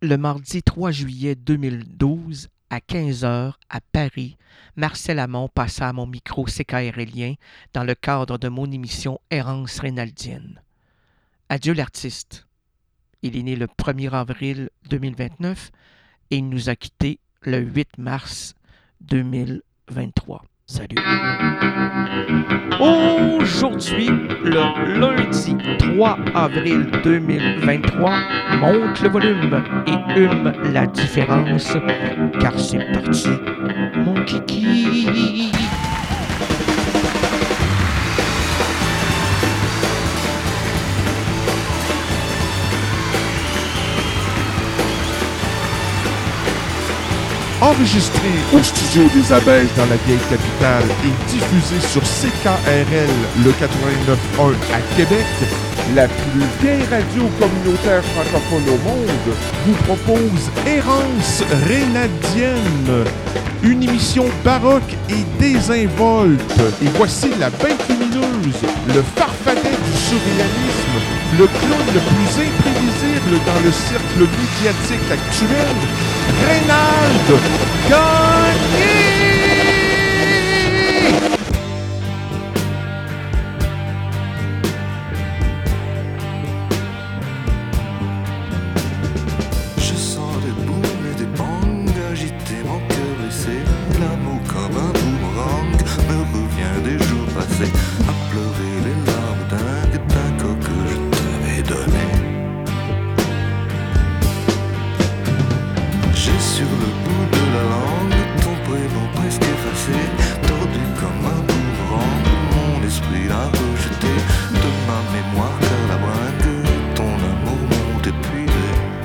Le mardi 3 juillet 2012, à 15 heures, à Paris, Marcel Amont passa à mon micro CKRLien dans le cadre de mon émission Errance rénaldienne. Adieu l'artiste. Il est né le 1er avril 2029 et il nous a quittés le 8 mars 2023. Salut. Aujourd'hui, le lundi 3 avril 2023, monte le volume et hume la différence, car c'est parti, mon kiki. Enregistré au studio des Abeilles dans la vieille capitale et diffusé sur CKRL le 89.1 à Québec, la plus vieille radio communautaire francophone au monde vous propose Errance rénadienne, une émission baroque et désinvolte. Et voici la bête lumineuse, le farfadet du surréalisme, le clown le plus imprévisible dans le cercle médiatique actuel, Reynald Gagné! Je sens des booms et des bangs agiter mon cœur blessé. L'amour comme un boomerang me revient des jours passés, à pleurer les larmes d'un corps que je t'avais donné. J'ai sur le bout de la langue ton prénom presque effacé, tordu comme un boomerang. Mon esprit l'a rejeté de ma mémoire car la bringue ton amour m'ont épuisé.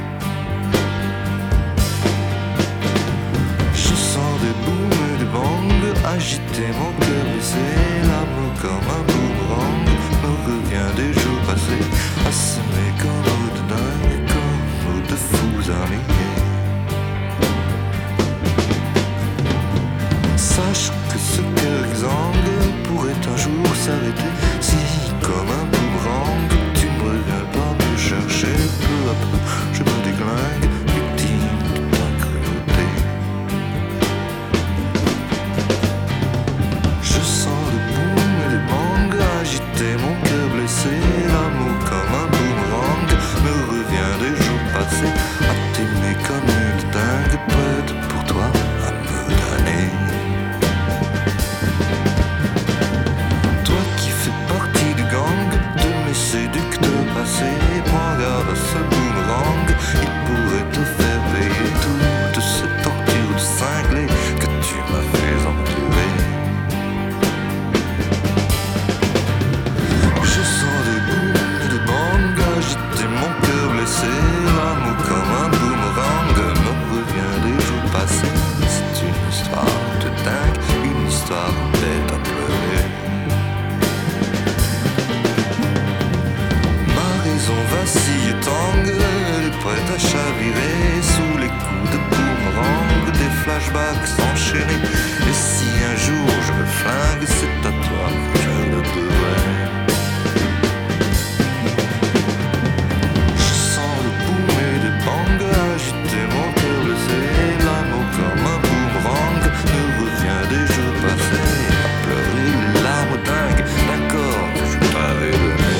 Je sens des booms et des bangs agiter mon cœur blessé. L'amour comme un boomerang me revient des jours passés, assommé comme de dingue, comme de fous alignés. Sache que ce cœur exsangue pourrait un jour s'arrêter si, comme un boomerang, tu ne reviens pas me chercher. Peu à peu, je me déglingue, victime de ta cruauté. Je sens le boom et les bangs agiter mon cœur blessé. L'amour comme un boomerang me revient des jours passés, à t'aimer comme une dingue, prête pour toi à me damner. Toi qui fais partie du gang de mes séducteurs passés, prends garde à ce boomerang, il pourrait te faire payer toutes ces tortures de cinglé que tu m'as fait endurer. Je sens des booms et des bangs agiter mon cœur blessé. L'amour comme un boomerang me revient des jours passés. C'est une histoire de dingue, une histoire bête à pleurer. Ma raison vacille et tangue, elle est prête à chavirer sous les coups de boomerang, des flashbacks enchaînés. Et si un jour je me flingue, c'est à toi que je le devrais. Je sens le boom et des bangs agiter mon cœur blessé. L'amour comme un boomerang me revient des jours passés, à pleurer les larmes dingues d'un corps que je t'avais donné.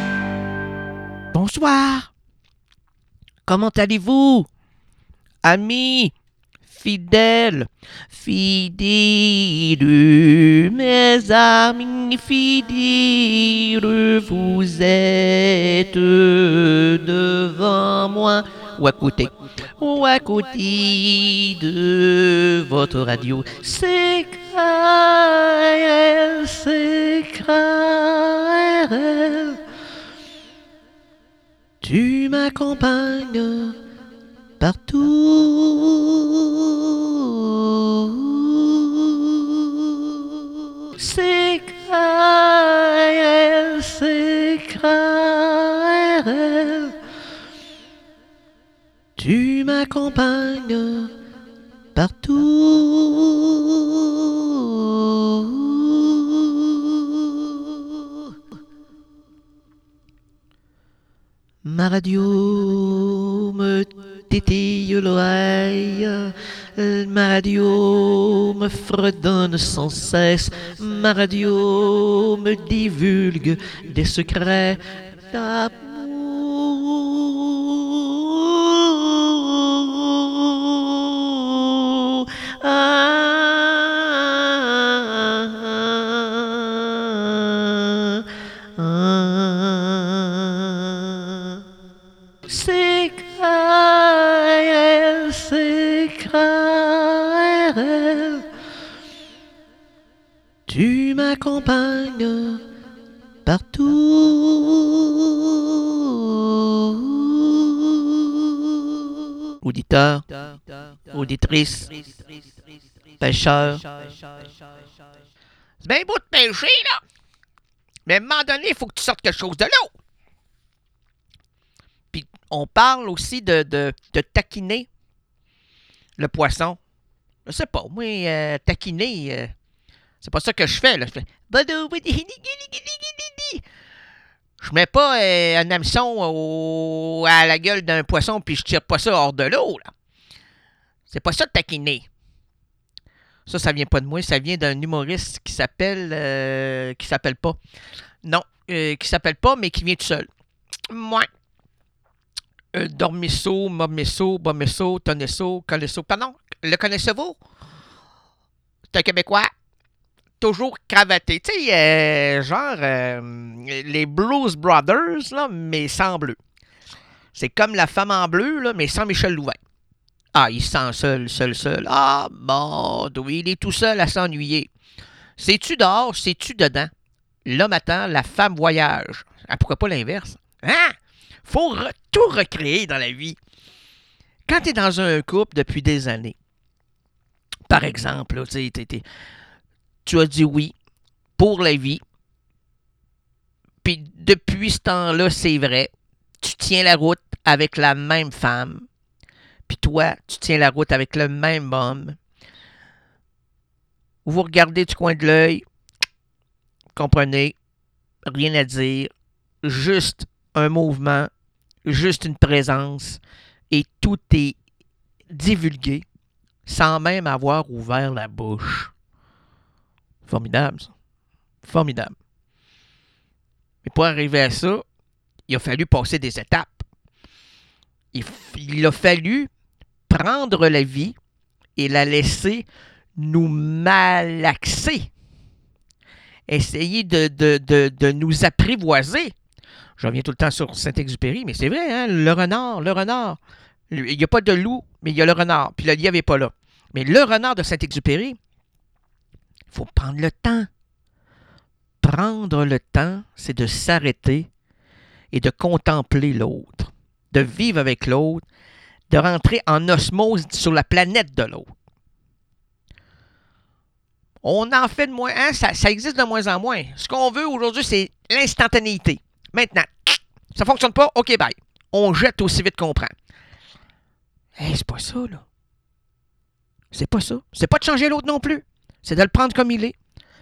Bonsoir. Comment allez-vous, amis fidèles, mes amis fidèles, vous êtes devant moi ou à côté de votre radio. C'est KRL. Tu m'accompagnes partout. C'est KRL. Tu m'accompagnes partout. Ma radio me tétille l'oreille. Ma radio me fredonne sans cesse. Ma radio me divulgue des secrets d'amour. C'est KRL, c'est KRL. Tu m'accompagnes partout. Auditeurs, auditrices, pêcheurs. C'est bien beau de pêcher, là. Mais à un moment donné, il faut que tu sortes quelque chose de l'eau. Puis on parle aussi de taquiner le poisson. Je sais pas, moi, taquiner, c'est pas ça que je fais, là. Je fais... Je mets pas un hameçon à la gueule d'un poisson puis je tire pas ça hors de l'eau, là. C'est pas ça de taquiner. Ça vient pas de moi, ça vient d'un humoriste qui s'appelle... qui s'appelle pas. Non, qui s'appelle pas, mais qui vient tout seul. Moi. Dormisso, Momesso, Bomesso, Tonesso, Colesso. Pardon, le connaissez-vous? C'est un Québécois. Toujours cravaté. Tu sais, les Blues Brothers, là, mais sans bleu. C'est comme la femme en bleu, là, mais sans Michel Louvain. Ah, il se sent seul. Ah, bon, oui, il est tout seul à s'ennuyer. C'est-tu dehors, c'est-tu dedans? L'homme attend, la femme voyage. Ah, pourquoi pas l'inverse? Hein? Faut tout recréer dans la vie. Quand tu es dans un couple depuis des années, par exemple, là, tu as dit oui pour la vie, puis depuis ce temps-là, c'est vrai, tu tiens la route avec la même femme, puis toi, tu tiens la route avec le même homme. Vous regardez du coin de l'œil, comprenez, rien à dire, juste un mouvement, juste une présence, et tout est divulgué sans même avoir ouvert la bouche. Formidable, ça. Formidable. Mais pour arriver à ça, il a fallu passer des étapes. Il a fallu prendre la vie et la laisser nous malaxer. Essayer de nous apprivoiser. Je reviens tout le temps sur Saint-Exupéry, mais c'est vrai, hein? Le renard. Il n'y a pas de loup, mais il y a le renard. Puis le lièvre n'est pas là. Mais le renard de Saint-Exupéry, il faut prendre le temps. Prendre le temps, c'est de s'arrêter et de contempler l'autre, de vivre avec l'autre, de rentrer en osmose sur la planète de l'autre. On en fait de moins, hein? Ça existe de moins en moins. Ce qu'on veut aujourd'hui, c'est l'instantanéité. Maintenant, ça ne fonctionne pas, OK, bye. On jette aussi vite qu'on prend. Hey, c'est pas ça, là. C'est pas ça. C'est pas de changer l'autre non plus. C'est de le prendre comme il est.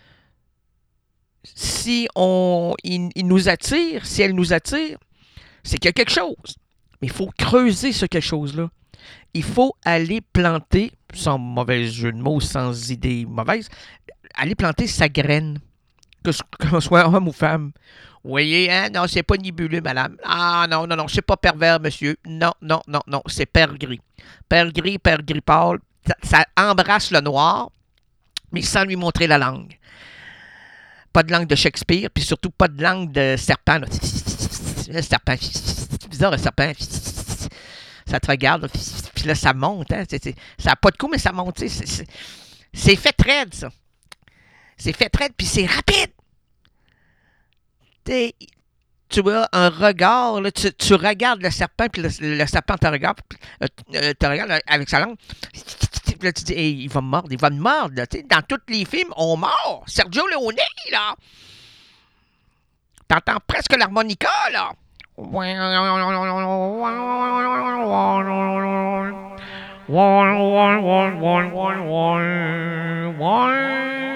Si il nous attire, si elle nous attire, c'est qu'il y a quelque chose. Mais il faut creuser ce quelque chose-là. Il faut aller planter, sans mauvais jeu de mots, sans idée mauvaise, aller planter sa graine. Que ce soit homme ou femme. Vous voyez, hein? Non, c'est pas nibuleux, madame. Ah, non, c'est pas pervers, monsieur. Non, c'est père gris. Père gris pâle, ça embrasse le noir, mais sans lui montrer la langue. Pas de langue de Shakespeare, puis surtout pas de langue de serpent. Là. Le serpent, c'est bizarre, le serpent. Ça te regarde, puis là, ça monte. Hein? Ça n'a pas de coup, mais ça monte. C'est fait raide, ça. C'est fait raide, puis c'est rapide. Tu vois, un regard, là, tu regardes le serpent, puis le serpent te regarde là, avec sa langue. Puis là, tu dis, hey, il va me mordre. Là, dans tous les films, on mord. Sergio Leone, là. T'entends presque l'harmonica, là.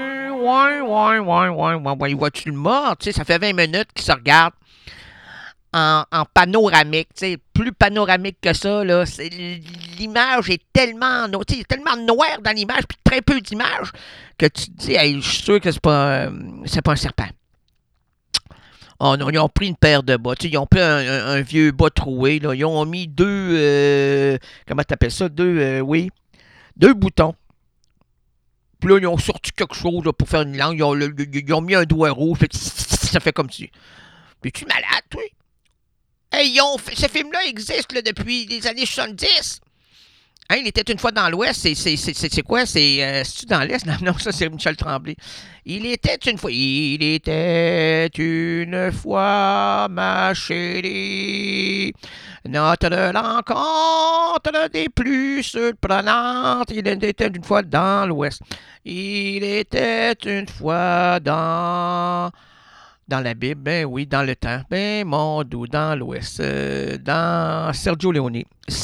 Vois-tu le mort? Tu sais, ça fait 20 minutes qu'il se regarde en panoramique, tu sais, plus panoramique que ça, là, l'image est tellement, tu sais, tellement noire dans l'image, puis très peu d'images, que tu te dis, hey, je suis sûr que c'est pas un serpent. Oh non, ils ont pris une paire de bas, tu sais, ils ont pris un vieux bas troué, là, ils ont mis deux, comment t'appelles ça, deux boutons. Puis là, ils ont sorti quelque chose là, pour faire une langue, ils ont mis un doigt rouge, ça fait comme si. Puis tu es malade, toi? Hey, ce film-là existe là, depuis les années 70. Hein, il était une fois dans l'Ouest. C'est quoi? C'est-tu dans l'Est? Non, ça, c'est Michel Tremblay. Il était une fois, ma chérie, notre rencontre des plus surprenantes. Il était une fois dans l'Ouest. Il était une fois dans la Bible, ben oui, dans le temps, ben mon doux, dans l'Ouest, dans Sergio Leone,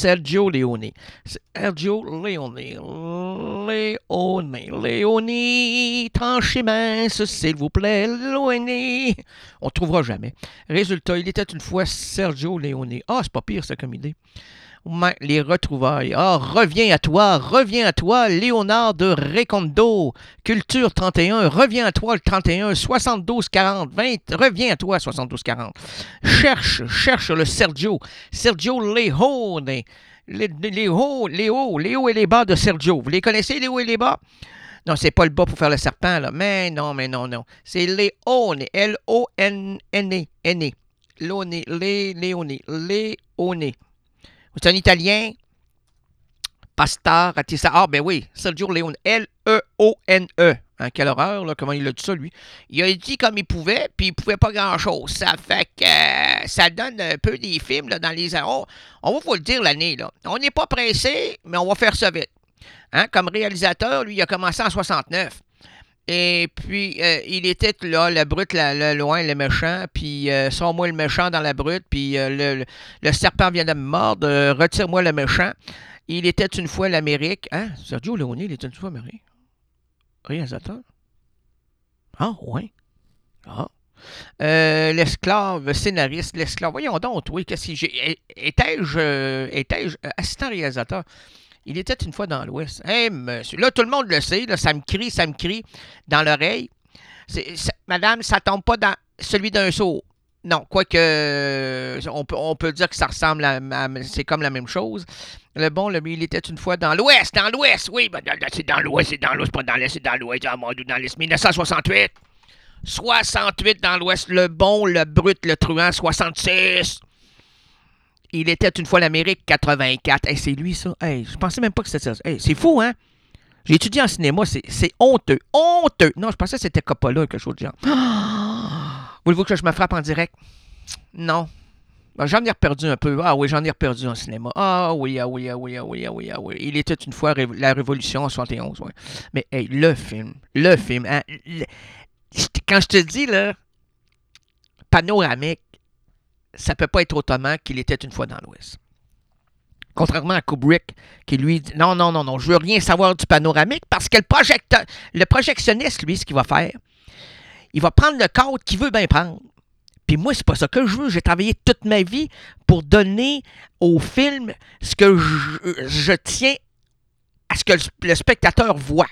tranchez mince, s'il vous plaît, Leone. On ne trouvera jamais. Résultat, il était une fois Sergio Leone. Ah, c'est pas pire ça comme idée. Les retrouvailles. Ah, reviens à toi, Léonard de Recondo. Culture 31, reviens à toi, le 31, 72 40, 20, reviens à toi, 72 40. Cherche le Sergio Leone. Léo et les bas de Sergio. Vous les connaissez, Léo et les bas? Non, c'est pas le bas pour faire le serpent, là. Mais non. C'est Léone, L-O-N-N-E. Léone. C'est un Italien. Pasta, Ratissa. Ah, ben oui, Sergio Leone. L-E-O-N-E. Hein, quelle horreur, là, comment il a dit ça, lui. Il a dit comme il pouvait, puis il pouvait pas grand-chose. Ça fait que ça donne un peu des films là, dans les... on va vous le dire l'année, là. On n'est pas pressé, mais on va faire ça vite. Hein, comme réalisateur, lui, il a commencé en 69. Et puis, il était là, le brut, le loin, le méchant, puis sors-moi le méchant dans la brute, puis le serpent vient de me mordre, retire-moi le méchant. Il était une fois l'Amérique. Hein? Sergio Leone, il était une fois l'Amérique. Réalisateur. Ah, ouais. Ah. L'esclave, scénariste, l'esclave. Voyons donc, oui, qu'est-ce que j'ai. Étais-je assistant réalisateur? Il était une fois dans l'Ouest. Hey, monsieur. Là, tout le monde le sait. Là, ça me crie dans l'oreille. Madame, ça tombe pas dans celui d'un sourd. Non, quoique, on peut dire que ça ressemble c'est comme la même chose. Il était une fois dans l'Ouest. Dans l'Ouest, oui. Ben, c'est dans l'Ouest, pas dans l'Est, c'est dans l'Ouest. Ah, mon Dieu, dans l'Est. 1968. 68 dans l'Ouest. Le bon, le brut, le truand, 66. Il était une fois l'Amérique, 84. Hey, c'est lui, ça. Hey, je pensais même pas que c'était ça. Hey, c'est fou, hein? J'ai étudié en cinéma, c'est honteux. Honteux! Non, je pensais que c'était Coppola, quelque chose de genre. Voulez-vous que je me frappe en direct? Non. Ben, j'en ai reperdu un peu. Ah oui, j'en ai reperdu en cinéma. Ah oui. Il était une fois la Révolution en 71, ouais. Mais hey, le film. Hein, quand je te dis, là, panoramique, ça peut pas être autrement qu'il était une fois dans l'Ouest. Contrairement à Kubrick, qui lui dit non, je veux rien savoir du panoramique parce que le projectionniste, lui, ce qu'il va faire, il va prendre le cadre qu'il veut bien prendre. Puis moi, c'est pas ça que je veux. J'ai travaillé toute ma vie pour donner au film ce que je tiens à ce que le spectateur voit.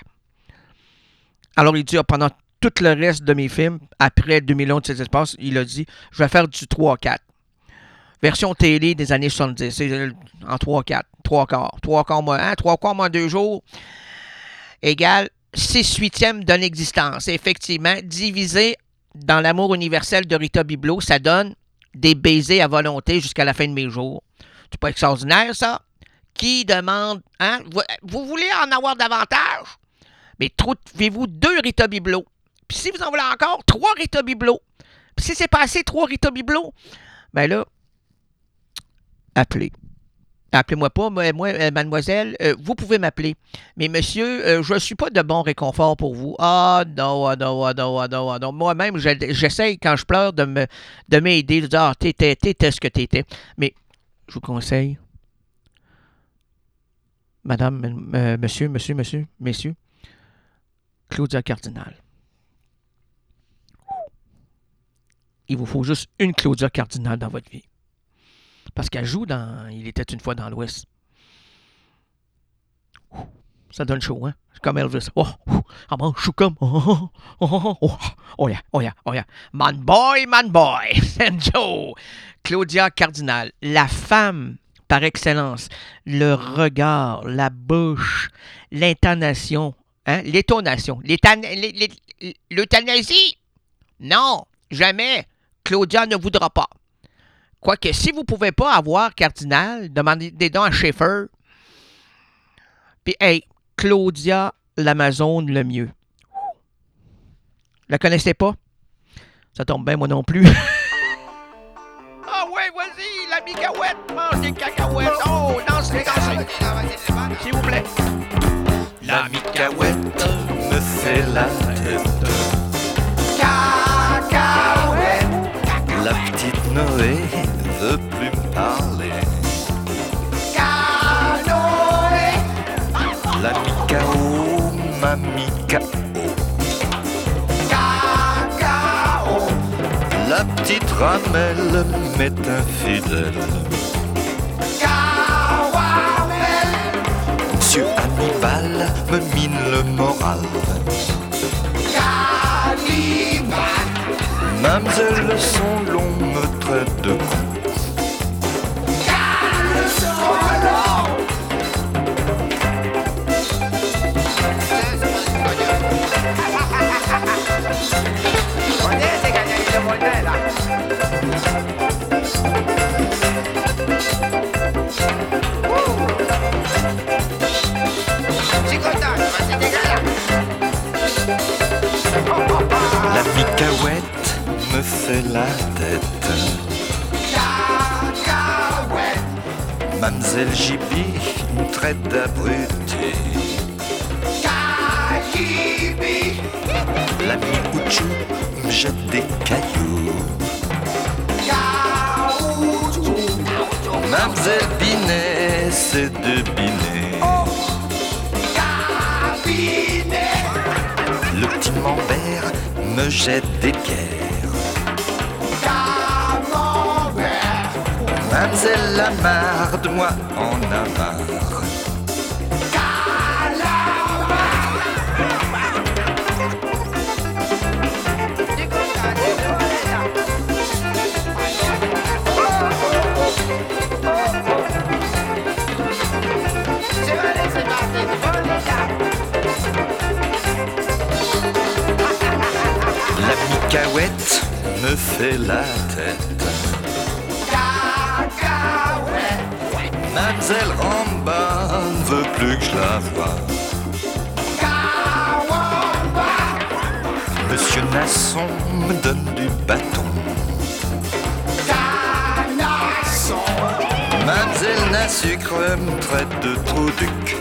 Alors, il dit, pendant tout le reste de mes films, après 2011 de ces espaces, il a dit, je vais faire du 3-4. Version télé des années 70, c'est en 3-4, 3 quarts moins 2 jours, égale 6/8 d'une existence. Effectivement, divisé dans l'amour universel de Rita Biblo, ça donne des baisers à volonté jusqu'à la fin de mes jours. C'est pas extraordinaire, ça? Qui demande, hein? Vous voulez en avoir davantage? Mais trouvez-vous 2 Rita Biblo. Puis si vous en voulez encore, 3 Rita Biblo. Puis si c'est pas assez 3 Rita Biblo, ben là, appelez-moi pas, moi mademoiselle, vous pouvez m'appeler. Mais monsieur, je ne suis pas de bon réconfort pour vous. Ah non. Moi-même, j'essaye quand je pleure de m'aider, de dire, ah, t'étais ce que t'étais. Mais je vous conseille, madame, monsieur, messieurs, Claudia Cardinal. Il vous faut juste une Claudia Cardinal dans votre vie. Parce qu'elle joue dans Il était une fois dans l'Ouest. Ça donne chaud, hein? Comme Elvis. Oh, je suis comme. Oh yeah. Man boy. Joe. Claudia Cardinal, la femme par excellence. Le regard, la bouche, l'intonation. Hein? L'étonation. L'euthanasie? Non, jamais. Claudia ne voudra pas. Quoique, si vous ne pouvez pas avoir Cardinal, demandez des dons à Schaeffer. Puis, hey, Claudia, l'Amazone, le mieux. La connaissez pas? Ça tombe bien, moi non plus. Ah ouais, vas-y, la micaouette, mange des cacahuètes. Oh, dansez. S'il vous plaît. La micaouette me fait la tête. Cacahuète. La petite Noé veut plus me parler. Canoë. La micao, ma micao. Cacao. La petite ramelle m'est infidèle. Caramel. Monsieur Hannibal me mine le moral. Cannibal. Mademoiselle son long me traite de con. La micaouette me fait la tête. Mademoiselle Jibi me traite d'abruti. L'ami Ouchou me jette des cailloux. Mademoiselle Binet, c'est de Binet. Le petit Mambert me jette des pierres. Mademoiselle Lamarre, de moi en a marre. La micaouette me fait la tête. Mademoiselle Ramba veut plus que je la voie. Monsieur Nasson me donne du bâton. Mademoiselle Nassucre me traite de trou de cul.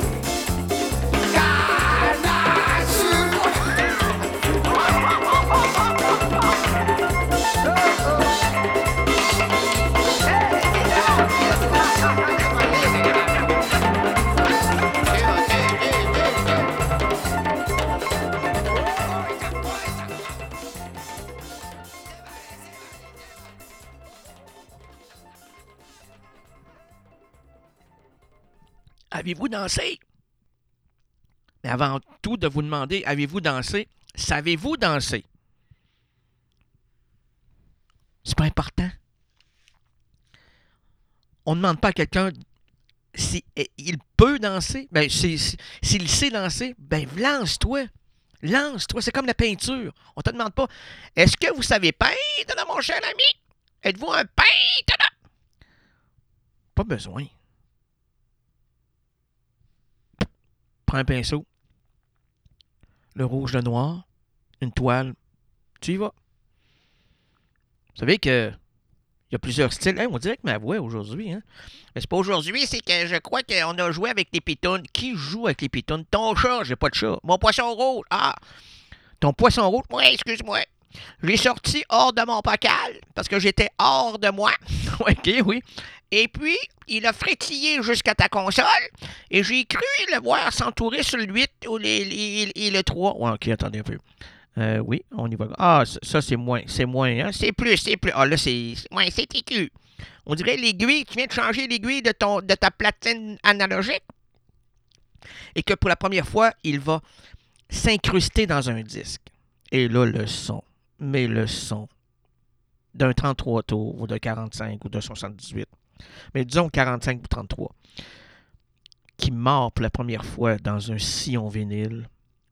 Avez-vous dansé? Mais avant tout de vous demander, avez-vous dansé? Savez-vous danser? C'est pas important. On ne demande pas à quelqu'un s'il peut danser. Ben, s'il sait danser, ben lance-toi. Lance-toi. C'est comme la peinture. On te demande pas, est-ce que vous savez peindre, mon cher ami? Êtes-vous un peintre? Pas besoin. Prends un pinceau, le rouge, le noir, une toile, tu y vas. Vous savez que il y a plusieurs styles. Hey, on dirait que ma voix aujourd'hui, hein? Mais c'est pas aujourd'hui, c'est que je crois qu'on a joué avec les pitounes. Qui joue avec les pitounes? Ton chat, j'ai pas de chat. Mon poisson rouge. Ah! Ton poisson rouge? Oui, excuse-moi. Je l'ai sorti hors de mon bocal parce que j'étais hors de moi. OK, oui. Et puis, il a frétillé jusqu'à ta console et j'ai cru le voir s'entourer sur le 8 ou et le 3. Ouais, OK, attendez un peu. Oui, on y va. Ah, ça, c'est moins. C'est moins, hein? C'est plus. Ah, là, c'est écu. On dirait l'aiguille, tu viens de changer l'aiguille de ta platine analogique. Et que pour la première fois, il va s'incruster dans un disque. Et là, le son d'un 33 tours, ou de 45, ou de 78, mais disons 45 ou 33, qui mord pour la première fois dans un sillon vinyle.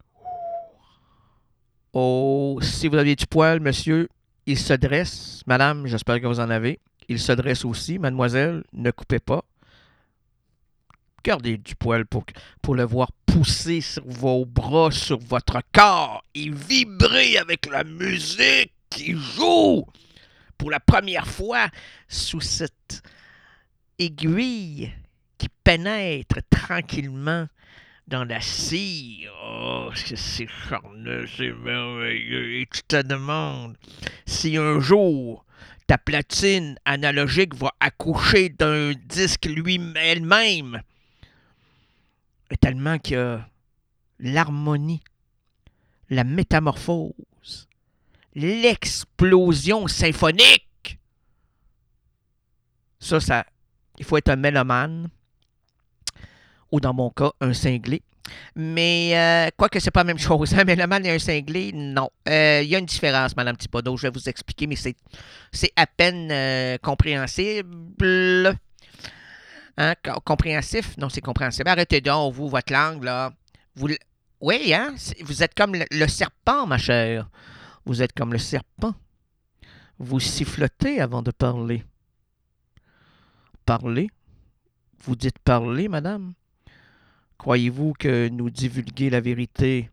Oh, si vous aviez du poil, monsieur, il se dresse. Madame, j'espère que vous en avez. Il se dresse aussi. Mademoiselle, ne coupez pas. Gardez du poil pour le voir pousser sur vos bras, sur votre corps et vibrer avec la musique qui joue pour la première fois sous cette aiguille qui pénètre tranquillement dans la cire. Oh, c'est charneux, c'est merveilleux. Et tu te demandes si un jour ta platine analogique va accoucher d'un disque elle-même. Tellement que l'harmonie, la métamorphose, l'explosion symphonique, ça, il faut être un mélomane, ou dans mon cas, un cinglé. Mais, quoique c'est pas la même chose, un mélomane et un cinglé, non. Il y a une différence, Madame Thibodeau, je vais vous expliquer, mais c'est à peine compréhensible. Hein, compréhensif? Non, c'est compréhensible. Arrêtez donc, vous, votre langue, là. Oui, hein? Vous êtes comme le serpent, ma chère. Vous êtes comme le serpent. Vous sifflotez avant de parler. Parler? Vous dites parler, madame? Croyez-vous que nous divulguer la vérité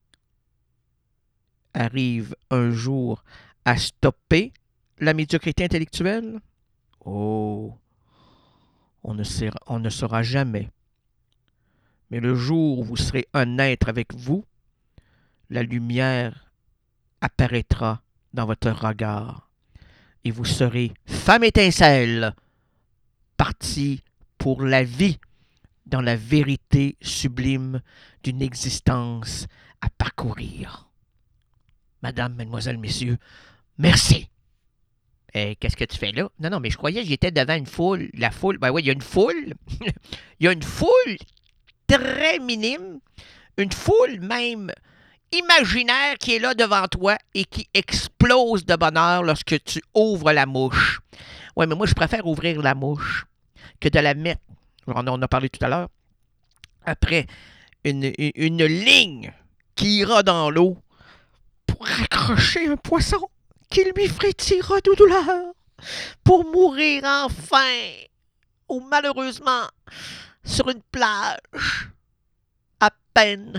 arrive un jour à stopper la médiocrité intellectuelle? Oh! On ne saura jamais. Mais le jour où vous serez honnête avec vous, la lumière apparaîtra dans votre regard et vous serez femme étincelle, partie pour la vie dans la vérité sublime d'une existence à parcourir. Madame, mademoiselle, messieurs, merci. Qu'est-ce que tu fais là? Non, mais je croyais que j'étais devant une foule. La foule, ben oui, il y a une foule. Il y a une foule très minime. Une foule même imaginaire qui est là devant toi et qui explose de bonheur lorsque tu ouvres la mouche. Oui, mais moi, je préfère ouvrir la mouche que de la mettre, on en a parlé tout à l'heure, après une ligne qui ira dans l'eau pour accrocher un poisson qui lui frétillera de douleur pour mourir enfin ou malheureusement sur une plage à peine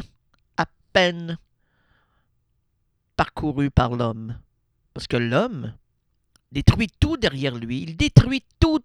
parcourue par l'homme. Parce que l'homme détruit tout derrière lui. Il détruit tout.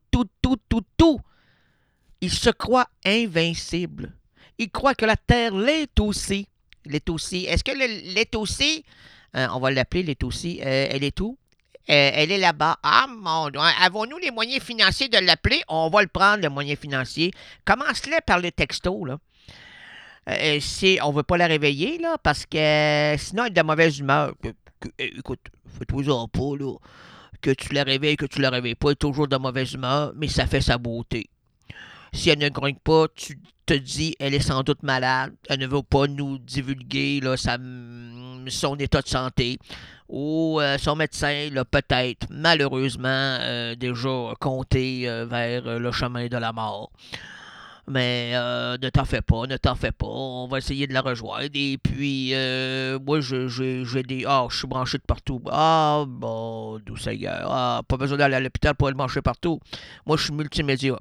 Il se croit invincible. Il croit que la Terre l'est aussi. Est-ce que l'est aussi? On va l'appeler l'est aussi. Elle est où? Elle est là-bas. Ah, mon Dieu. Avons-nous les moyens financiers de l'appeler? On va le prendre, le moyen financier. Commence-le par le texto, là. On ne veut pas la réveiller, là, parce que sinon, elle est de mauvaise humeur. Écoute, fais-toi pas, là. Que tu la réveilles, que tu la réveilles pas, elle est toujours de mauvaise humeur, mais ça fait sa beauté. Si elle ne grogne pas, tu te dis, elle est sans doute malade. Elle ne veut pas nous divulguer là, son état de santé. Ou son médecin l'a peut-être, malheureusement, déjà compté vers le chemin de la mort. Mais ne t'en fais pas. On va essayer de la rejoindre. Et puis, moi, j'ai des... Ah, je suis branché de partout. Ah, bon, d'où Seigneur. Ah, pas besoin d'aller à l'hôpital pour aller brancher partout. Moi, je suis multimédia.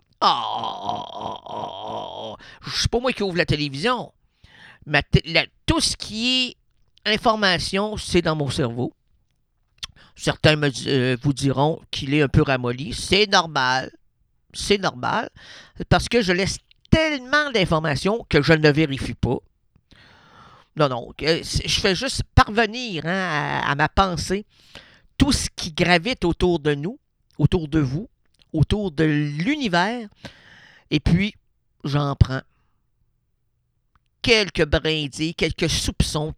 C'est pas moi qui ouvre la télévision. Tout ce qui est information, c'est dans mon cerveau. Certains vous diront qu'il est un peu ramolli. C'est normal. Parce que je laisse tellement d'informations que je ne vérifie pas. Non, je fais juste parvenir à ma pensée tout ce qui gravite autour de nous, autour de vous, autour de l'univers, et puis j'en prends quelques brindilles, quelques soupçons,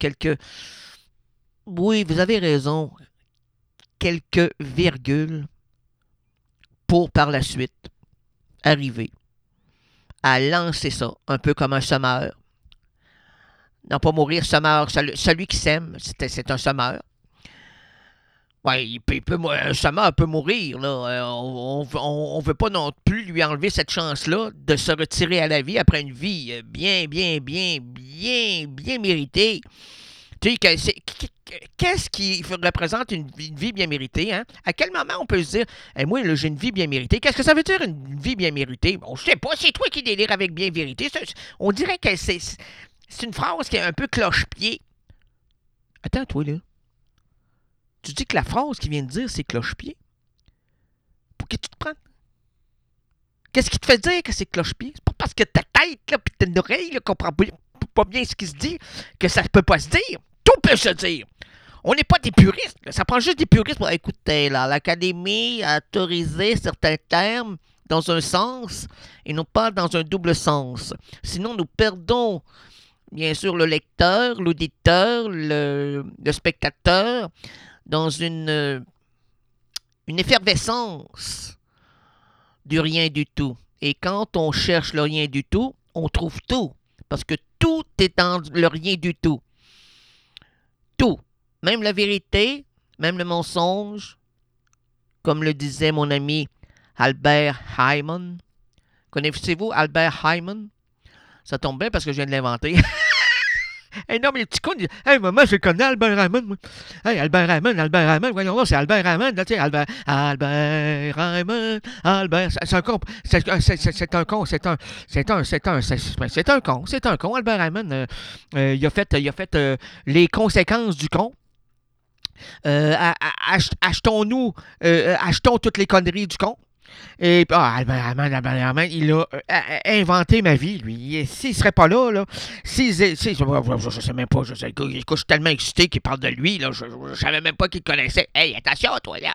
oui, vous avez raison, quelques virgules pour par la suite arriver à lancer ça, un peu comme un semeur. Non, pas mourir, semeur, celui qui sème, c'est un semeur. Oui, un semeur peut mourir, là. On veut pas non plus lui enlever cette chance-là de se retirer à la vie après une vie bien méritée. Tu sais, qu'est-ce qui représente une vie bien méritée, hein? À quel moment on peut se dire, moi, là, j'ai une vie bien méritée. Qu'est-ce que ça veut dire, une vie bien méritée? Bon, je sais pas, c'est toi qui délires avec bien vérité. On dirait que c'est une phrase qui est un peu cloche-pied. Attends, toi, là. Tu dis que la phrase qu'il vient de dire, c'est cloche-pied? Pour qui tu te prends? Qu'est-ce qui te fait dire que c'est cloche-pied? C'est pas parce que ta tête, là, pis ton oreille, là, comprend pas bien ce qui se dit, que ça peut pas se dire. Tout peut se dire. On n'est pas des puristes. Là. Ça prend juste des puristes pour écouter. Là, l'Académie a autorisé certains termes dans un sens et non pas dans un double sens. Sinon, nous perdons, bien sûr, le lecteur, l'auditeur, le spectateur dans une effervescence du rien du tout. Et quand on cherche le rien du tout, on trouve tout. Parce que tout est dans le rien du tout. Tout. Même la vérité, même le mensonge, comme le disait mon ami Albert Einstein. Connaissez-vous Albert Einstein? Ça tombe bien parce que je viens de l'inventer. Hey, non, mais le petit con, il dit, hey, maman, je connais Albert Einstein, moi. Hey, Albert Einstein, voyons voir, c'est Albert Einstein, là, tu sais, Albert Einstein, c'est un con, c'est un con, Albert Einstein, il a fait les conséquences du con. Achetons toutes les conneries du con. Et Albert Einstein, il a inventé ma vie, lui. S'il serait pas là, je sais même pas, écoute, je suis tellement excité qu'il parle de lui, là, je savais même pas qu'il connaissait. Hey, attention, toi, là.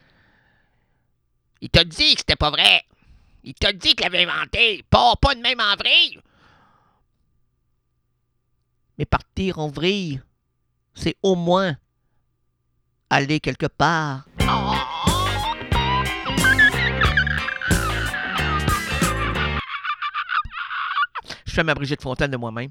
Il t'a dit que c'était pas vrai. Il t'a dit qu'il l'avait inventé. Pas de même en vrille. Mais partir en vrille, c'est au moins aller quelque part. Je fais ma Brigitte Fontaine de moi-même.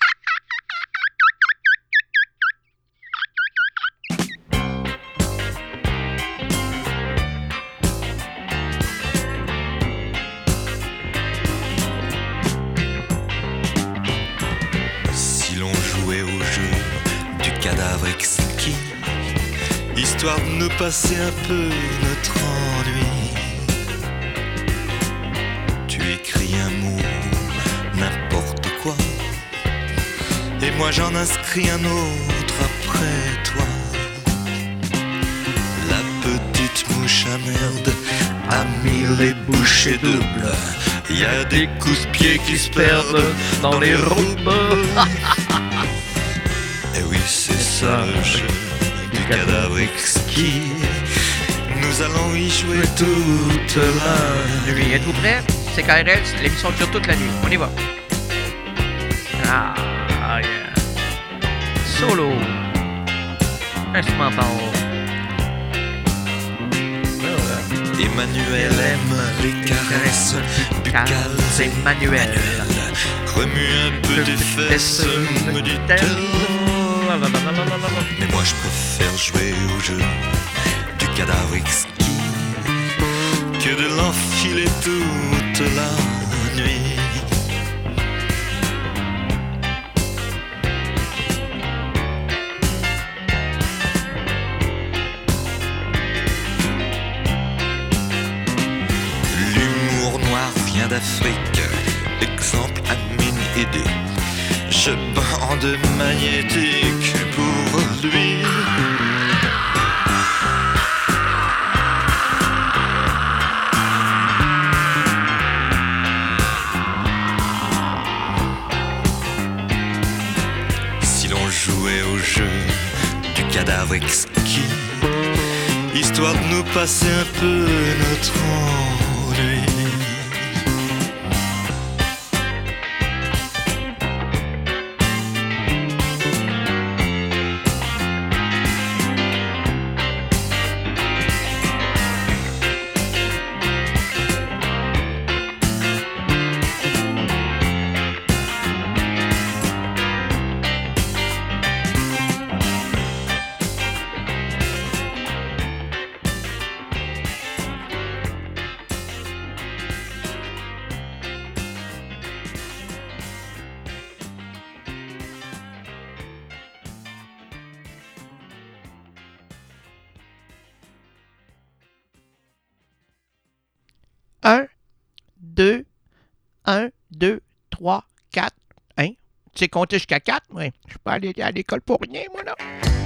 Si l'on jouait au jeu du cadavre exquis, histoire de nous passer un peu notre ennui, tu écris un mot, n'importe quoi, et moi j'en inscris un autre après toi. La petite mouche à merde a mis les bouchées doubles. Y a des coups de pied qui se perdent dans les roues. Et oui, c'est ça le jeu du cadavre exquis. Nous allons y jouer toute la nuit. Êtes-vous prêts? C'est KRL, l'émission dure toute la nuit. On y va. Ah, yeah. Solo. Instrumental. Emmanuel aime les caresses buccales. C'est Manuel. Remue un peu tes fesses, me dit-elle. Mais moi je préfère jouer au jeu du cadavre exquis que de l'enfiler toute la nuit. L'humour noir vient d'Afrique, exemple à mine aidée. Je bande magnétique pour lui. Si l'on jouait au jeu du cadavre exquis, histoire de nous passer un peu notre ennui. 2, 1, 2, 3, 4. Hein? Tu sais compter jusqu'à 4? Oui. Je suis pas allé à l'école pour rien, moi, là.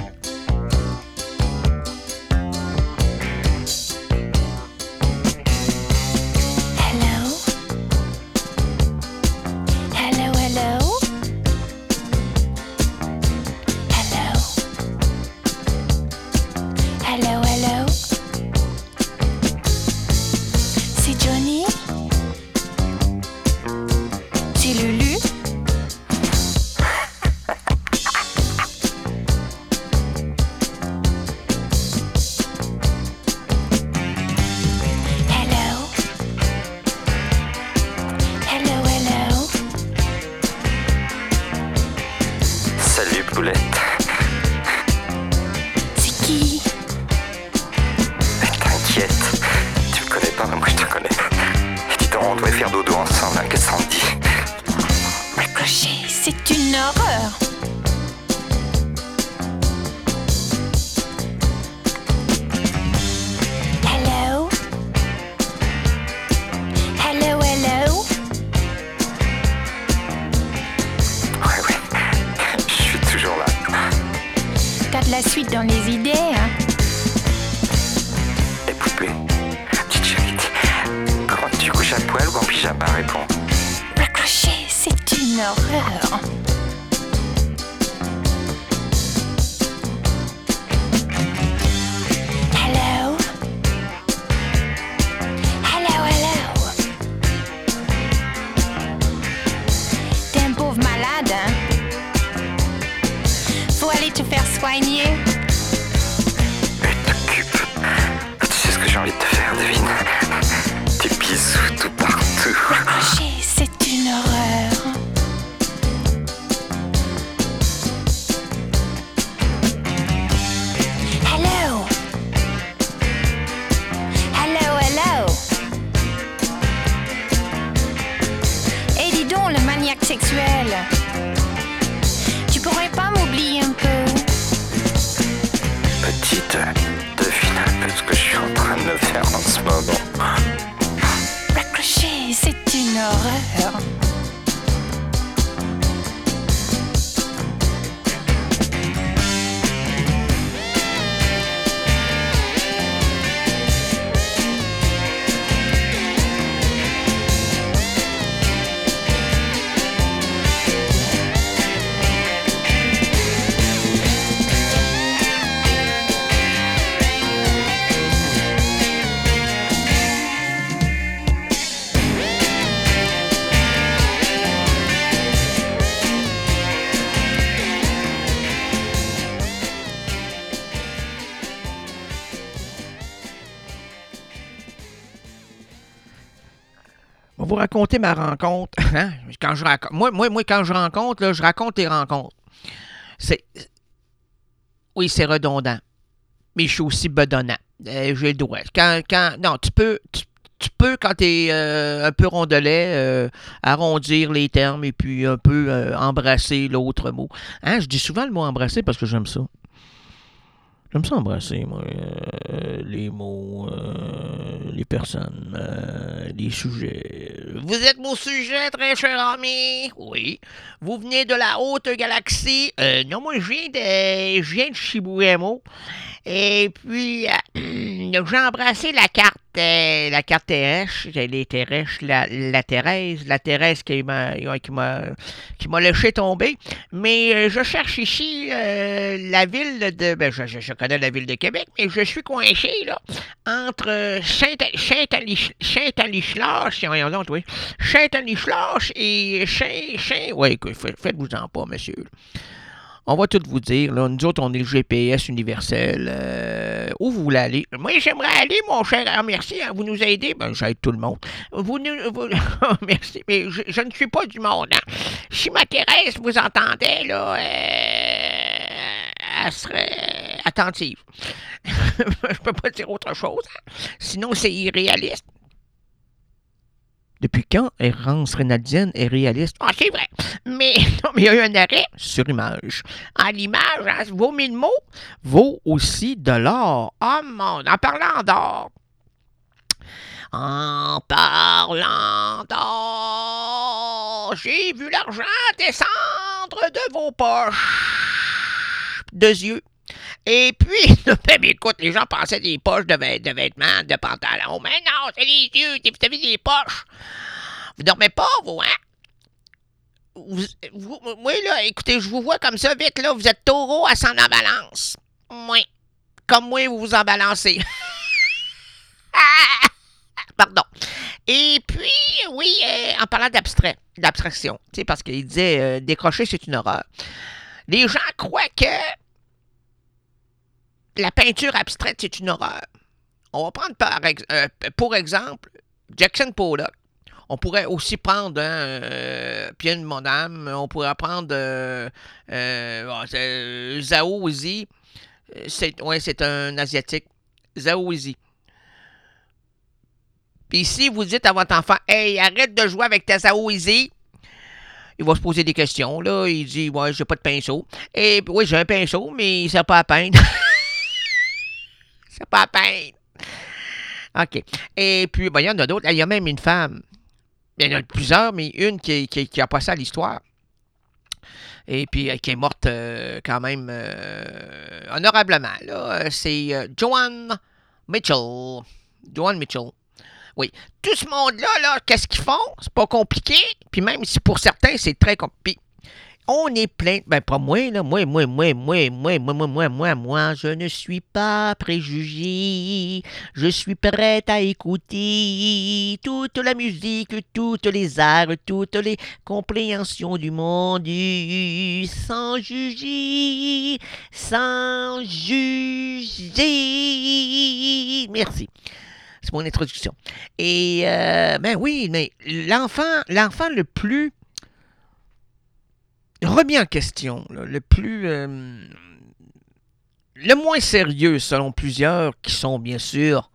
Vous raconter ma rencontre. Hein? Quand je raconte, moi, quand je rencontre, là, je raconte les rencontres. Oui, c'est redondant. Mais je suis aussi bedonnant. J'ai le droit. Non, tu peux, quand tu es un peu rondelet, arrondir les termes et puis un peu embrasser l'autre mot. Hein? Je dis souvent le mot embrasser parce que j'aime ça. J'aime ça embrasser, moi, les mots, les personnes, les sujets. Vous êtes mon sujet, très cher ami. Oui. Vous venez de la haute galaxie. Non, moi, je viens de Chibougamau. Et puis, j'ai embrassé la carte terrestre, les terrestres, la Thérèse qui m'a laissé tomber. Mais je cherche ici la ville de... Ben, je connais la ville de Québec, mais je suis coincé, là, entre Saint-Anichelage et Saint... Oui, faites-vous-en pas, monsieur. On va tout vous dire. Là. Nous autres, on est le GPS universel. Où vous voulez aller? Moi, j'aimerais aller, mon cher. Ah, merci, hein, vous nous aidez. Ben, j'aide tout le monde. Merci, mais je ne suis pas du monde. Hein. Si ma Thérèse vous entendait, là, elle serait attentive. Je peux pas dire autre chose. Hein. Sinon, c'est irréaliste. Depuis quand Errance Rénaldienne est réaliste? Ah, c'est vrai. Mais il y a eu un arrêt sur image. Ah, l'image, hein, vaut 1000 mots, vaut aussi de l'or. Ah, mon... En parlant d'or, En parlant d'or, j'ai vu l'argent descendre de vos poches de yeux. Et puis, ben, écoute, les gens pensaient des poches de vêtements, de pantalons. Mais non, c'est les yeux, vous avez des poches. Vous dormez pas, vous, hein? Moi, là, écoutez, je vous vois comme ça vite, là, vous êtes taureau à 100 en balance. Oui. Comme moi, vous vous en balancez. Pardon. Et puis, oui, en parlant d'abstraction, tu sais, parce qu'il disait décrocher, c'est une horreur. Les gens croient que la peinture abstraite, c'est une horreur. On va prendre pour exemple Jackson Pollock. On pourrait aussi prendre Pierre Monam. On pourrait prendre Zhao Zi. C'est un Asiatique. Zhao Zi. Puis si vous dites à votre enfant, « Hey, arrête de jouer avec ta Zhao Zi », il va se poser des questions. Là, il dit, « Ouais, j'ai pas de pinceau. » Et oui, j'ai un pinceau, mais il sert pas à peindre. C'est pas à peindre. OK. Et puis, ben, il y en a d'autres. Il y a même une femme. Il y en a plusieurs, mais une qui a passé à l'histoire. Et puis, qui est morte quand même honorablement. Là, c'est Joan Mitchell. Joan Mitchell. Oui. Tout ce monde-là, là, qu'est-ce qu'ils font? C'est pas compliqué. Puis même si pour certains, c'est très compliqué. On est plein. Ben, pas moi, là. Moi, je ne suis pas préjugé. Je suis prête à écouter toute la musique, toutes les arts, toutes les compréhensions du monde, sans juger, sans juger. Merci. C'est mon introduction. Et, ben oui, mais l'enfant le plus remis en question, là, le moins sérieux selon plusieurs, qui sont bien sûr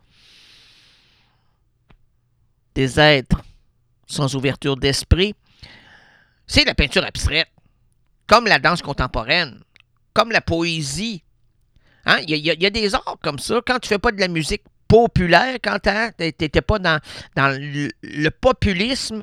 des êtres sans ouverture d'esprit, c'est la peinture abstraite, comme la danse contemporaine, comme la poésie. Hein? Il y a des arts comme ça, quand tu fais pas de la musique populaire, quand tu n'étais pas dans le populisme,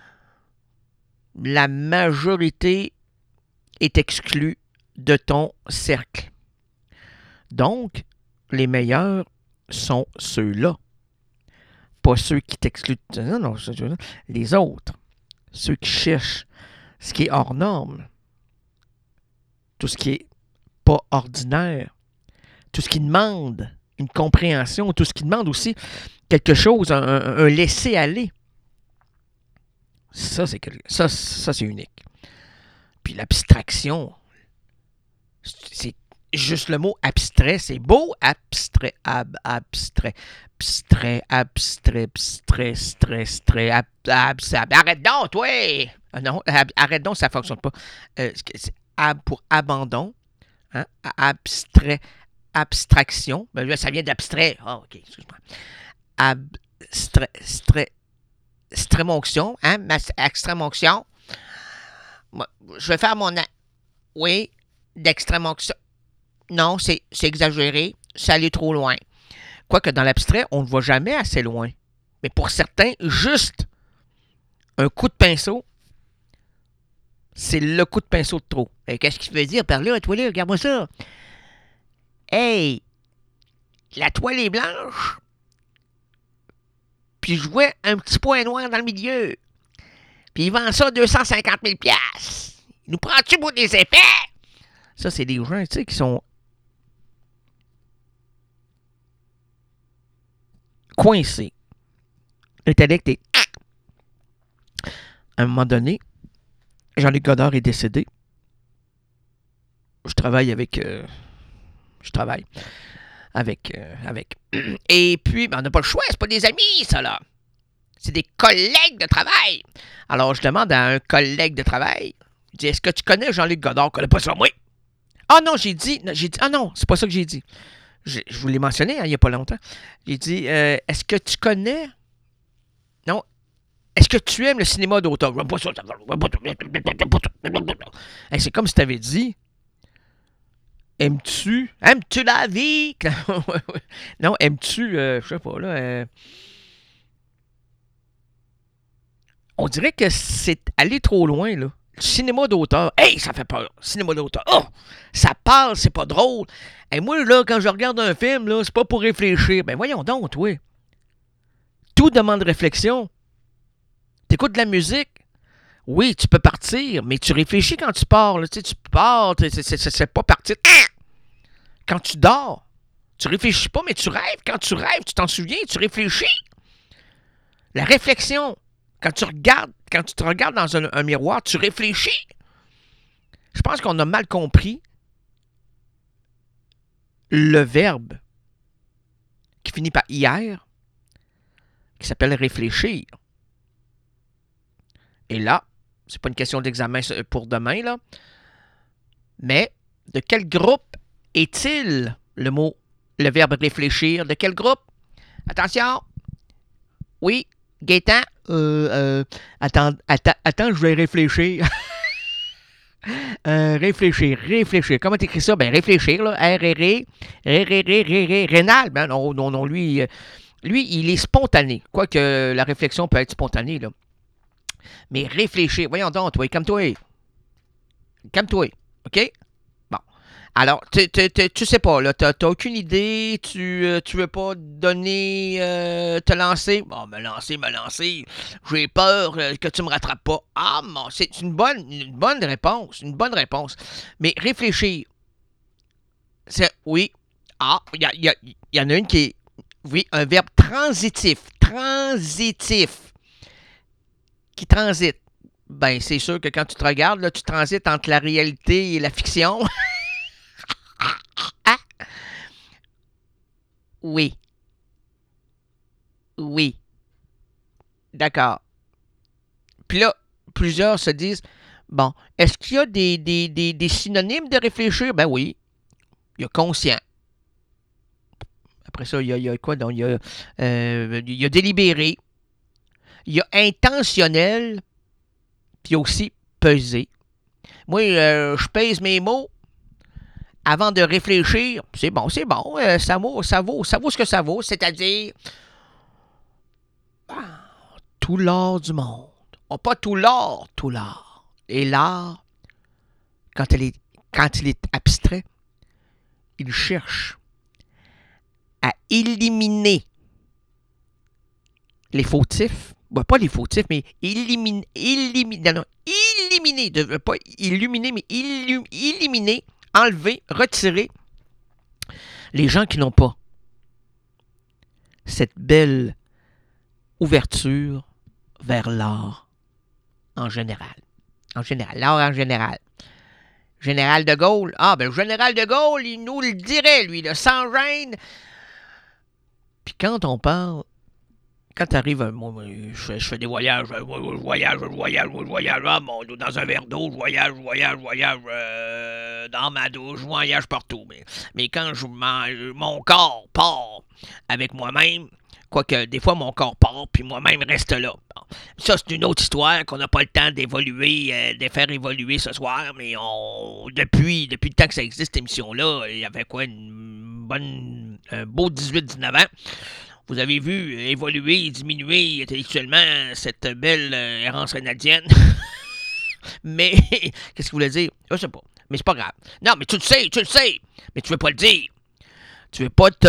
la majorité est exclue de ton cercle. Donc, les meilleurs sont ceux-là. Pas ceux qui t'excluent. Non, les autres. Ceux qui cherchent ce qui est hors norme. Tout ce qui est pas ordinaire. Tout ce qui demande une compréhension. Tout ce qui demande aussi quelque chose, un laisser-aller. Ça, c'est unique. Puis l'abstraction, c'est juste le mot abstrait, c'est beau, abstrait, abstrait, arrête donc, toi! Non, arrête donc, ça ne fonctionne pas. Pour abandon, hein, abstraction, ben là, ça vient d'abstrait. Ah, OK, excuse-moi. Extrême-onction, hein, extrême-onction. Je vais faire oui, d'extrême-onction. Non, c'est exagéré. Ça allait trop loin. Quoique dans l'abstrait, on ne va jamais assez loin. Mais pour certains, juste un coup de pinceau, c'est le coup de pinceau de trop. Et qu'est-ce qu'il veut dire par là, toi là? Regarde-moi ça. Hey, la toile est blanche. Puis je vois un petit point noir dans le milieu. Puis il vend ça 250 000 $. Il nous prend-tu pour des effets? Ça, c'est des gens, tu sais, qui sont coincés. L'intellect est... À un moment donné, Jean-Luc Godard est décédé. Je travaille avec... Et puis, ben, on n'a pas le choix, c'est pas des amis, ça, là. C'est des collègues de travail. Alors, je demande à un collègue de travail, je dis, est-ce que tu connais Jean-Luc Godard? Je connais pas ça, moi. Ah non, j'ai dit, ah non, c'est pas ça que j'ai dit. Je vous l'ai mentionné, hein, il n'y a pas longtemps. J'ai dit, est-ce que tu connais? Non. Est-ce que tu aimes le cinéma d'auteur? Hey, c'est comme si tu avais dit, aimes-tu la vie? Non, aimes-tu, je sais pas, là, On dirait que c'est aller trop loin, là. Le cinéma d'auteur, hey, ça fait peur. Cinéma d'auteur, oh, ça parle, c'est pas drôle. Et moi, là, quand je regarde un film, là, c'est pas pour réfléchir. Ben voyons donc, toi. Tout demande réflexion. T'écoutes de la musique. Oui, tu peux partir, mais tu réfléchis quand tu pars. Là. Tu sais, tu pars, c'est pas partir. Quand tu dors, tu réfléchis pas, mais tu rêves. Quand tu rêves, tu t'en souviens, tu réfléchis. La réflexion, quand tu te regardes dans un miroir, tu réfléchis. Je pense qu'on a mal compris le verbe qui finit par hier, qui s'appelle réfléchir. Et là, c'est pas une question d'examen pour demain, là, mais de quel groupe est-il le verbe réfléchir? De quel groupe? Attention! Oui, Gaétan? Attends, je vais réfléchir. Réfléchir. Comment t'écris ça? Ben, réfléchir, là. Rénal. Ben, non, lui, il est spontané. Quoique la réflexion peut être spontanée, là. Mais réfléchir. Voyons donc, toi, calme-toi. Calme-toi, OK? Bon. Alors, tu sais pas, là, t'as aucune idée, tu veux pas donner, te lancer. Bon, me lancer. J'ai peur que tu me rattrapes pas. Ah, bon, c'est une bonne réponse, Mais réfléchir, c'est, oui. Ah, il y en a une qui est, oui, un verbe transitif, qui transite. Ben, c'est sûr que quand tu te regardes, là, tu transites entre la réalité et la fiction. Ah! Oui. D'accord. Puis là, plusieurs se disent, bon, est-ce qu'il y a des synonymes de réfléchir? Ben oui. Il y a conscient. Après ça, il y a quoi? Donc, il y a délibéré. Il y a intentionnel. Puis il y a aussi pesé. Moi, je pèse mes mots avant de réfléchir. C'est bon. Ça vaut ce que ça vaut. C'est-à-dire tout l'art du monde. Oh, pas tout l'art. Et l'art, quand il est abstrait, il cherche à éliminer les fautifs. Ben, pas les fautifs, mais éliminer, pas illuminer, mais éliminer, enlever, retirer les gens qui n'ont pas cette belle ouverture vers l'art en général. L'art en général. Général de Gaulle. Ah, ben, le général de Gaulle, il nous le dirait, lui, là, sans gêne. Puis quand on parle, quand tu arrives, moi, je fais des voyages, je voyage, ah, dans un verre d'eau, je voyage, dans ma douche, je voyage partout. Mais quand mon corps part avec moi-même, quoique des fois mon corps part, puis moi-même reste là. Bon. Ça, c'est une autre histoire qu'on n'a pas le temps d'évoluer, de faire évoluer ce soir, mais depuis le temps que ça existe, cette émission-là, il y avait quoi, un beau 18-19 ans. Vous avez vu évoluer, diminuer intellectuellement cette belle errance rénaldienne. Mais, qu'est-ce que vous voulez dire? Je sais pas. Mais c'est pas grave. Non, mais tu le sais. Mais tu veux pas le dire. Tu veux pas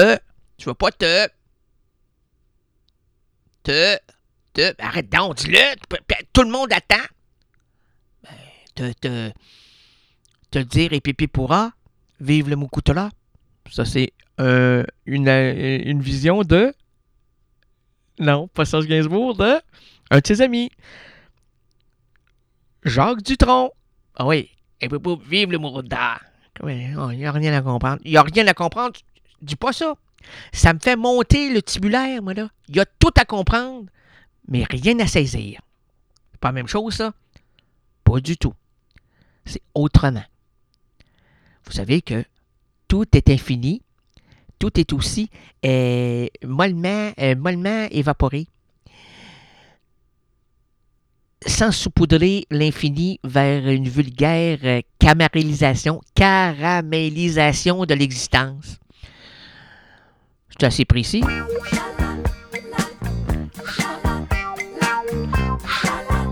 arrête donc, dis-le. Tout le monde attend. Ben, te le dire et pipi pourra. Vive le Moukoutala. Ça, c'est une vision de... Non, pas Serge Gainsbourg, de un de ses amis. Jacques Dutronc. Ah oui. Et puis, vive le Mourouda. Il n'y a rien à comprendre. Dis pas ça. Ça me fait monter le tibulaire, moi, là. Il y a tout à comprendre, mais rien à saisir. C'est pas la même chose, ça? Pas du tout. C'est autrement. Vous savez que tout est infini. Tout est aussi mollement évaporé. Sans saupoudrer l'infini vers une vulgaire caramélisation de l'existence. C'est assez précis.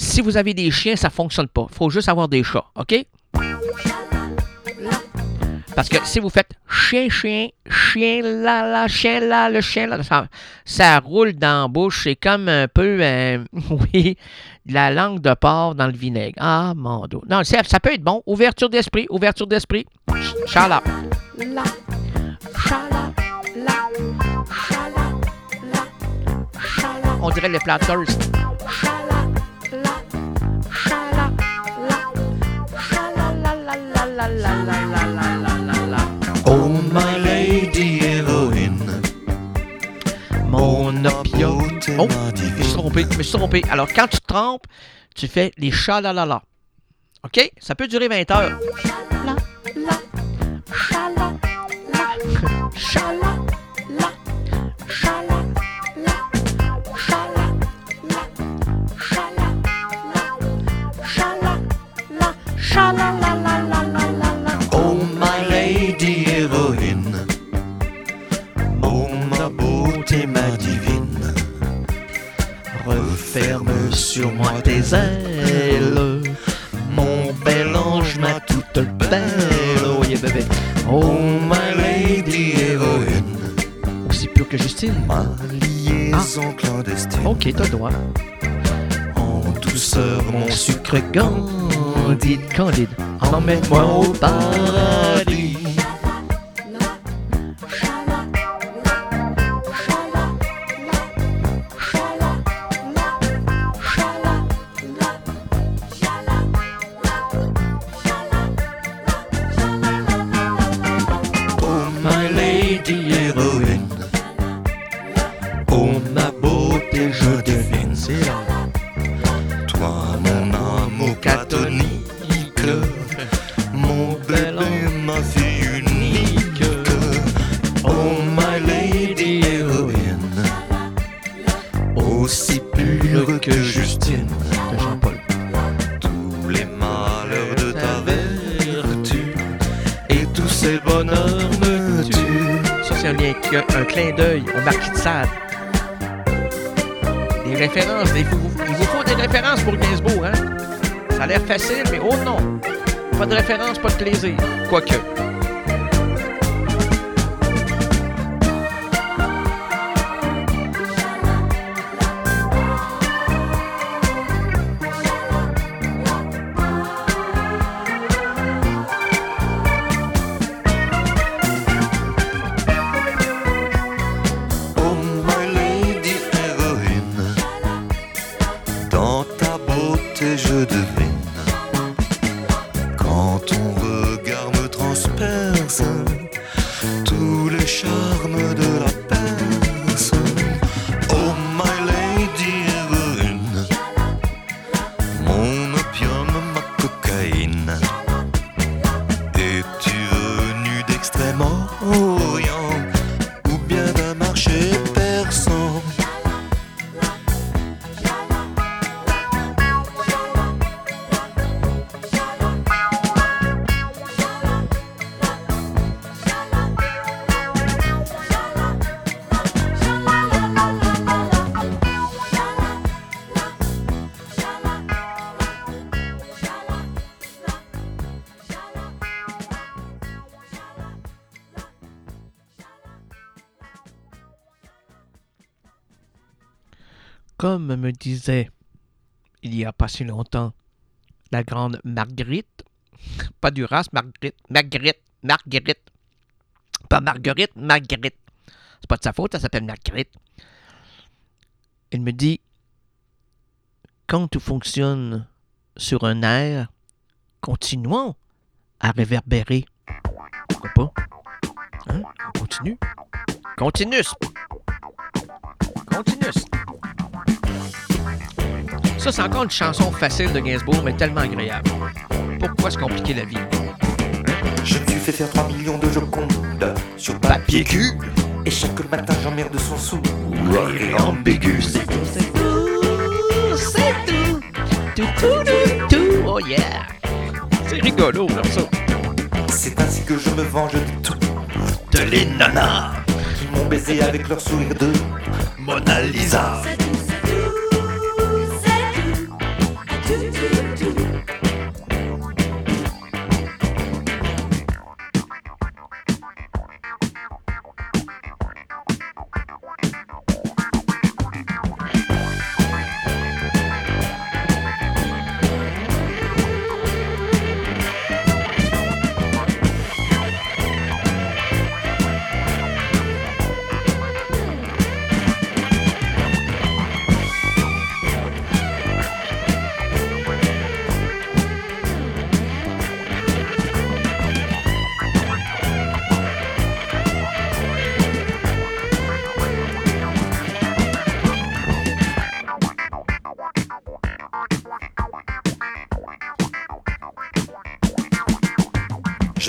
Si vous avez des chiens, ça ne fonctionne pas. Il faut juste avoir des chats, OK? Parce que si vous faites chien, chien, chien, là, chien, là, le chien, là, ça roule dans la bouche. C'est comme un peu, oui, la langue de porc dans le vinaigre. Ah, mon dos. Non, ça peut être bon. Ouverture d'esprit, ouverture d'esprit. Chala. La, chala, la, chala, la, chala. On dirait les Platters. Chala, la, chala, la, chala, la, la, la, la, la, la, la. Oh my lady héroïne, mon opium. Oh, je je me suis trompé. Alors, quand tu te trompes, tu fais les chalalala. OK? Ça peut durer 20 heures. La, la, chala, la, chala, la, chala, la, chala, la, chala, la, chala, la, chala, la, la, la, la, la. Oh my lady héroïne, oh ma beauté, ma divine, referme sur moi tes ailes, mon bel ange, ma toute belle. Oh yeah, bébé. Oh my lady héroïne, Aussi pur que Justine. ma liaison clandestine. OK, t'as le droit. En douceur, mon sucre Candide, Candide. Emmène-moi au paradis. Oh my lady héroïne, oh ma beauté, je devine. C'est là. Toi, mon amour platonique, mon bébé, ma fille unique. Oh my lady héroïne, aussi pure que Justine. De Jean-Paul. Tous les malheurs de ta vertu et tous ces bonheurs me tuent. Ça, c'est un clin d'œil au Marquis de Sade. Des références. Il vous faut des références pour Gainsbourg, hein? Ça a l'air facile, mais oh non! Pas de référence, pas de plaisir. Quoique. Oh my lady héroïne, dans ta beauté je devine. Quand ton regard me transperce, tous les charmes de la personne. Oh my lady héroïne, mon opium, ma cocaïne. Es-tu venu d'Extrême-Orient ou bien d'un marché persan? Comme me disait, il y a pas si longtemps, la grande Marguerite, pas Duras, Marguerite, pas Marguerite, Marguerite. C'est pas de sa faute, ça s'appelle Marguerite. Elle me dit, quand tout fonctionne sur un air, continuons à réverbérer. Pourquoi pas? Hein? On continue. Continuus. Ça, c'est encore une chanson facile de Gainsbourg, mais tellement agréable. Pourquoi se compliquer la vie? Je me suis fait faire 3 millions de Joconde sur papier cul. Et chaque matin j'emmerde son sourire et ambigu. C'est tout. Tout. Oh yeah! C'est rigolo, là, ça. C'est ainsi que je me venge de tout. De les nanas qui m'ont baisé avec leur sourire de Mona Lisa.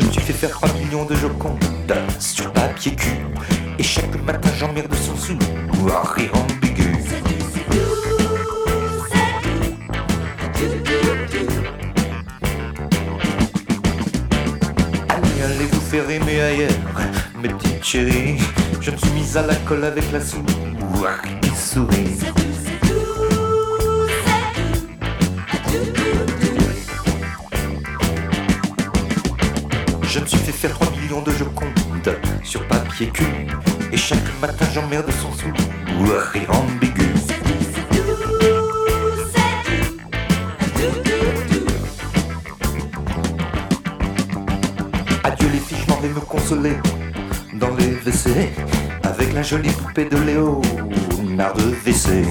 Je me suis fait faire 3 millions de Joconde sur papier cul. Et chaque matin j'emmerde son sou à rire ambigu. Allez vous faire aimer ailleurs, mes petites chéries. Je me suis mise à la colle avec la souris qui sourit. Je me suis fait faire 3 millions de Joconde sur papier cul. Et chaque matin j'emmerde son sou à rire ambigu. Adieu les filles, je m'en vais me consoler dans les WC avec la jolie poupée de Léonard de WC.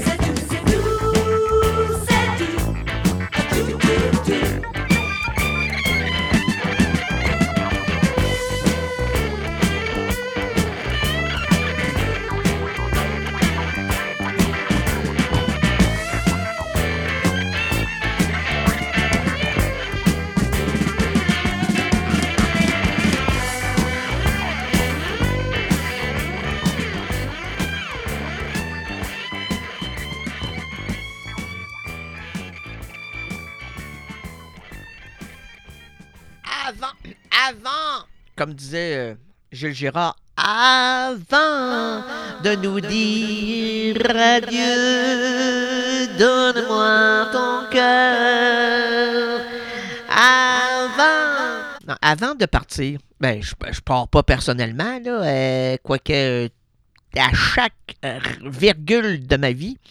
Avant, comme disait Jules Girard, avant de nous dire adieu, donne-moi ton cœur. Avant de partir, ben je pars pas personnellement, là, quoique à chaque virgule de ma vie,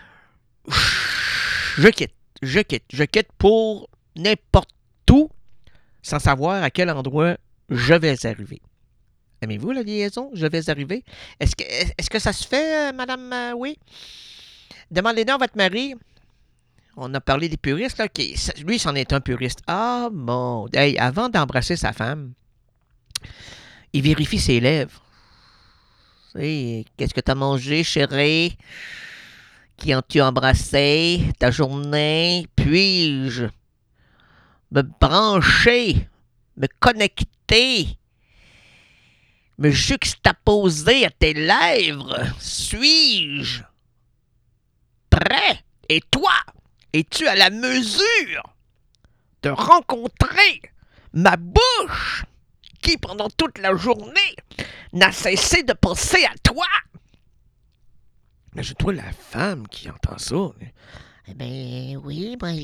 je quitte pour n'importe où, sans savoir à quel endroit je vais arriver. Aimez-vous la liaison? Je vais arriver. Est-ce que ça se fait, madame? Oui? Demandez-donc à votre mari. On a parlé des puristes, là. Lui, c'en est un puriste. Ah, mon... Hey, avant d'embrasser sa femme, il vérifie ses lèvres. Hey, qu'est-ce que t'as mangé, chérie? Qui as-tu embrassé? Ta journée? Puis-je me brancher, me connecter, me juxtaposer à tes lèvres? Suis-je prêt? Et toi, es-tu à la mesure de rencontrer ma bouche qui, pendant toute la journée, n'a cessé de penser à toi? Imagine-toi la femme qui entend ça. Eh ben oui, moi,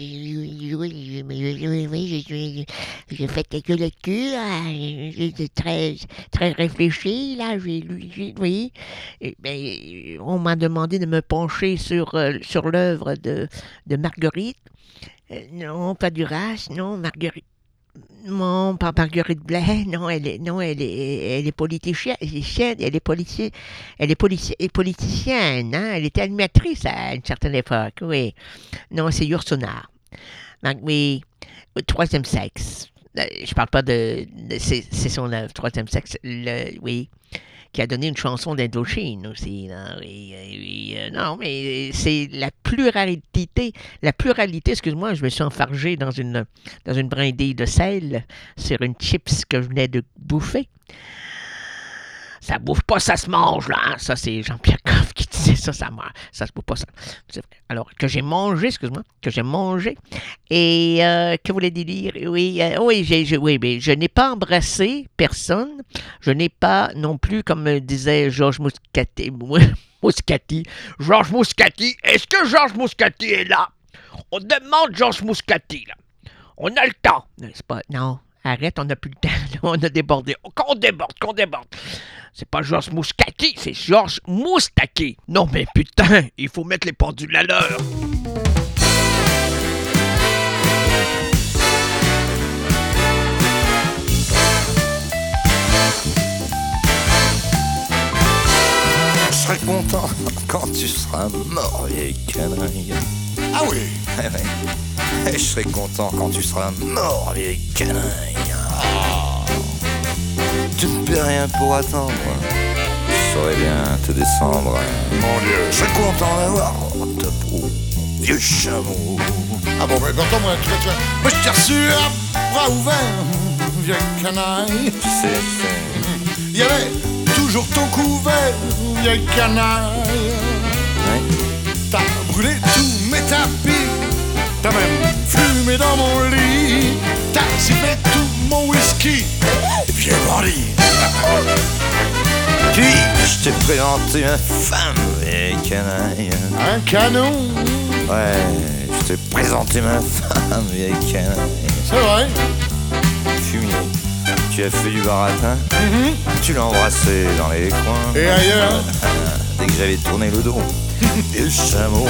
j'ai fait quelques lectures, j'ai très réfléchi, là, j'ai lu, oui. Et ben, on m'a demandé de me pencher sur l'œuvre de Marguerite. Non, pas Duras, non, Marguerite. Non, pas Marguerite Blais, non, elle est politicienne, elle est politicienne, hein, elle était animatrice à une certaine époque, oui. Non, c'est Yourcenar. Donc, oui, Troisième sexe. Je parle pas c'est son œuvre, Troisième sexe, oui, qui a donné une chanson d'Indochine aussi, là, oui, non, mais c'est la pluralité, excuse-moi, je me suis enfargé dans une brindille de sel sur une chips que je venais de bouffer. Ça bouffe pas, ça se mange, là. Hein? Ça, c'est Jean-Pierre Coff qui disait ça se bouffe pas, ça. Alors, que j'ai mangé. Et, que voulez-vous dire? Oui, oui, mais je n'ai pas embrassé personne. Je n'ai pas non plus, comme disait Georges Muscati. Georges Muscati. Est-ce que Georges Muscati est là? On demande Georges Muscati, là. On a le temps. C'est pas... Non. Arrête, on n'a plus le temps. On a débordé. Qu'on déborde. C'est pas Georges Muscati, c'est Georges Moustaki. Non, mais putain, il faut mettre les pendules à l'heure. Je serai content quand tu seras mort, vieille canaille. Ah oui? Et je serai content quand tu seras mort, vieille canaille. Oh. Tu ne peux rien pour attendre. Je saurais bien te descendre. Mon Dieu. Je serais content d'avoir ta peau, vieux chameau. Ah bon, mais attends, moi, tu vois. Moi je t'ai reçu à bras ouverts, vieille canaille. Je sais. Il y avait toujours ton couvert, vieille canaille. Ouais. T'as brûlé tous mes tapis, t'as même fumé dans mon lit, t'as sifflé tout mon whisky, vieux bandit. Puis, je t'ai présenté ma femme, vieille canaille. Un canon, Ouais, je t'ai présenté ma femme, vieille canaille. c'est vrai. Fumier, tu as fait du baratin, tu l'as embrassé dans les coins. Et ailleurs, Dès que j'avais tourné le dos, et le chameau.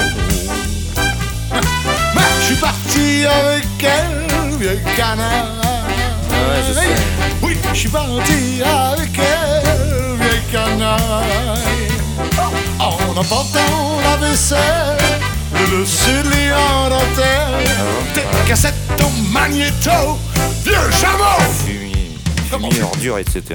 bah, je suis parti avec elle, vieille canaille. Ouais, je sais. Oui, je suis parti avec elle, vieille canaille. En emportant la vaisselle, le sud-lit en dentelle, tes cassettes au magnéto, vieux chameau. Fumier, ordure, etc.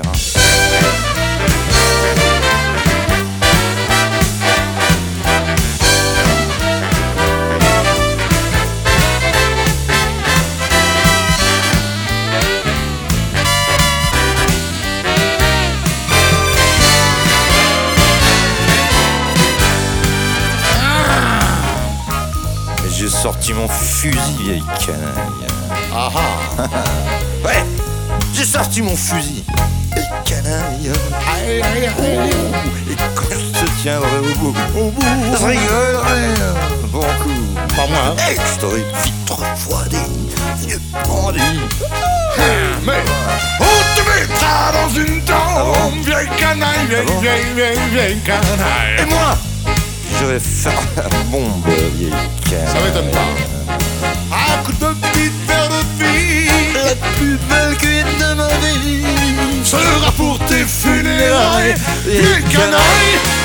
J'ai sorti mon fusil, vieille canaille. Ah ah, Ouais, j'ai sorti mon fusil, vieille canaille. aïe aïe aïe, Et quand je te tiendrai au bout, au bout, je rigolerai bon coup. pas moi, hein. Et je t'aurais vite refroidi, vieux bandit. Mais on te mettra dans une tombe, vieille canaille, vieille canaille. Et moi, j'aurais fait la bombe, vieille canaille. Ça m'étonne pas. Un coup de petite verre de vie, La plus belle cuite de ma vie sera pour tes funérailles, vieille canaille.